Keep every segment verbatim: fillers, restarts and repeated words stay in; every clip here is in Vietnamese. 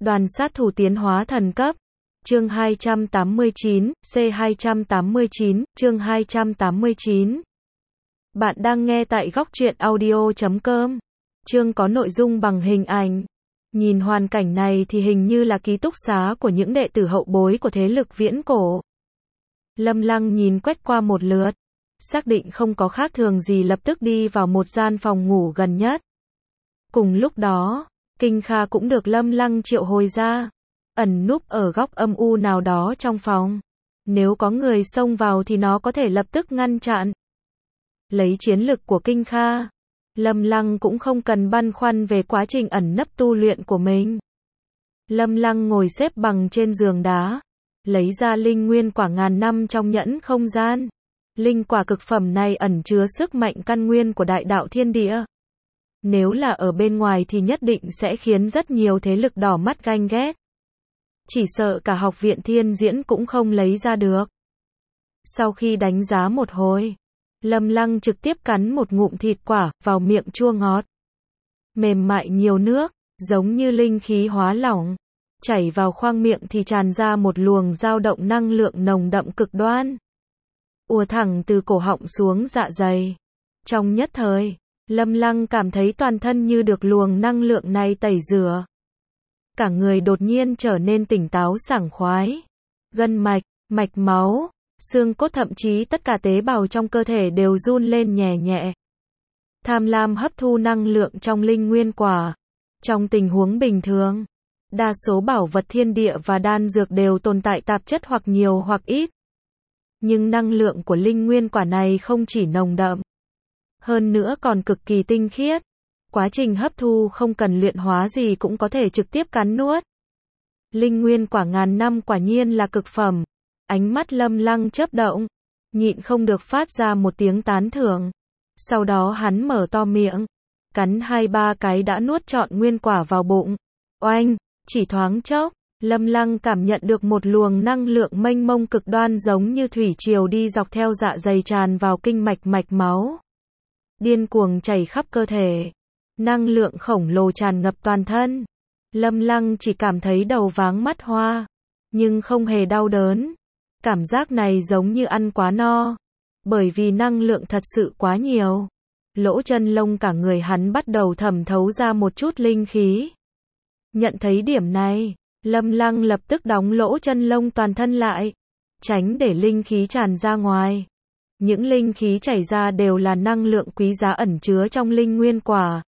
Đoàn sát thủ tiến hóa thần cấp. Chương hai trăm tám mươi chín, C hai trăm tám mươi chín, chương hai trăm tám mươi chín. Bạn đang nghe tại góc truyện audio chấm com. Chương có nội dung bằng hình ảnh. Nhìn hoàn cảnh này thì hình như là ký túc xá của những đệ tử hậu bối của thế lực viễn cổ. Lâm Lăng nhìn quét qua một lượt, xác định không có khác thường gì lập tức đi vào một gian phòng ngủ gần nhất. Cùng lúc đó, Kinh Kha cũng được Lâm Lăng triệu hồi ra, ẩn núp ở góc âm u nào đó trong phòng. Nếu có người xông vào thì nó có thể lập tức ngăn chặn. Lấy chiến lực của Kinh Kha, Lâm Lăng cũng không cần băn khoăn về quá trình ẩn nấp tu luyện của mình. Lâm Lăng ngồi xếp bằng trên giường đá, lấy ra linh nguyên quả ngàn năm trong nhẫn không gian. Linh quả cực phẩm này ẩn chứa sức mạnh căn nguyên của đại đạo thiên địa. Nếu là ở bên ngoài thì nhất định sẽ khiến rất nhiều thế lực đỏ mắt ganh ghét. Chỉ sợ cả học viện thiên diễn cũng không lấy ra được. Sau khi đánh giá một hồi, Lâm Lăng trực tiếp cắn một ngụm thịt quả vào miệng chua ngọt. Mềm mại nhiều nước, giống như linh khí hóa lỏng. Chảy vào khoang miệng thì tràn ra một luồng dao động năng lượng nồng đậm cực đoan. Ùa thẳng từ cổ họng xuống dạ dày. Trong nhất thời, Lâm Lăng cảm thấy toàn thân như được luồng năng lượng này tẩy rửa. Cả người đột nhiên trở nên tỉnh táo sảng khoái. Gân mạch, mạch máu, xương cốt thậm chí tất cả tế bào trong cơ thể đều run lên nhẹ nhẹ. Tham lam hấp thu năng lượng trong linh nguyên quả. Trong tình huống bình thường, đa số bảo vật thiên địa và đan dược đều tồn tại tạp chất hoặc nhiều hoặc ít. Nhưng năng lượng của linh nguyên quả này không chỉ nồng đậm, hơn nữa còn cực kỳ tinh khiết. Quá trình hấp thu không cần luyện hóa gì cũng có thể trực tiếp cắn nuốt. Linh nguyên quả ngàn năm quả nhiên là cực phẩm. Ánh mắt Lâm Lăng chớp động, nhịn không được phát ra một tiếng tán thưởng. Sau đó hắn mở to miệng, cắn hai ba cái đã nuốt trọn nguyên quả vào bụng. Oanh, chỉ thoáng chốc, Lâm Lăng cảm nhận được một luồng năng lượng mênh mông cực đoan giống như thủy triều đi dọc theo dạ dày tràn vào kinh mạch mạch máu. Điên cuồng chảy khắp cơ thể. Năng lượng khổng lồ tràn ngập toàn thân. Lâm Lăng chỉ cảm thấy đầu váng mắt hoa, nhưng không hề đau đớn. Cảm giác này giống như ăn quá no, bởi vì năng lượng thật sự quá nhiều. Lỗ chân lông cả người hắn bắt đầu thẩm thấu ra một chút linh khí. Nhận thấy điểm này, Lâm Lăng lập tức đóng lỗ chân lông toàn thân lại, tránh để linh khí tràn ra ngoài. Những linh khí chảy ra đều là năng lượng quý giá ẩn chứa trong linh nguyên quả.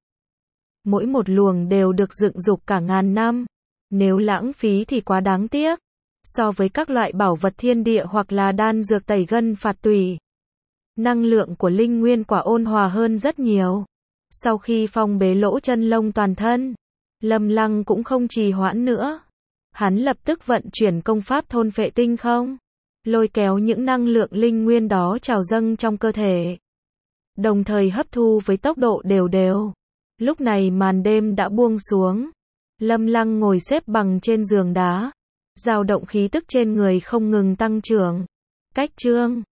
Mỗi một luồng đều được dựng dục cả ngàn năm. Nếu lãng phí thì quá đáng tiếc. So với các loại bảo vật thiên địa hoặc là đan dược tẩy gân phạt tủy, năng lượng của linh nguyên quả ôn hòa hơn rất nhiều. Sau khi phong bế lỗ chân lông toàn thân, Lâm Lăng cũng không trì hoãn nữa. Hắn lập tức vận chuyển công pháp thôn phệ tinh không, lôi kéo những năng lượng linh nguyên đó trào dâng trong cơ thể, đồng thời hấp thu với tốc độ đều đều. Lúc này màn đêm đã buông xuống. Lâm Lăng ngồi xếp bằng trên giường đá, dao động khí tức trên người không ngừng tăng trưởng. Cách chương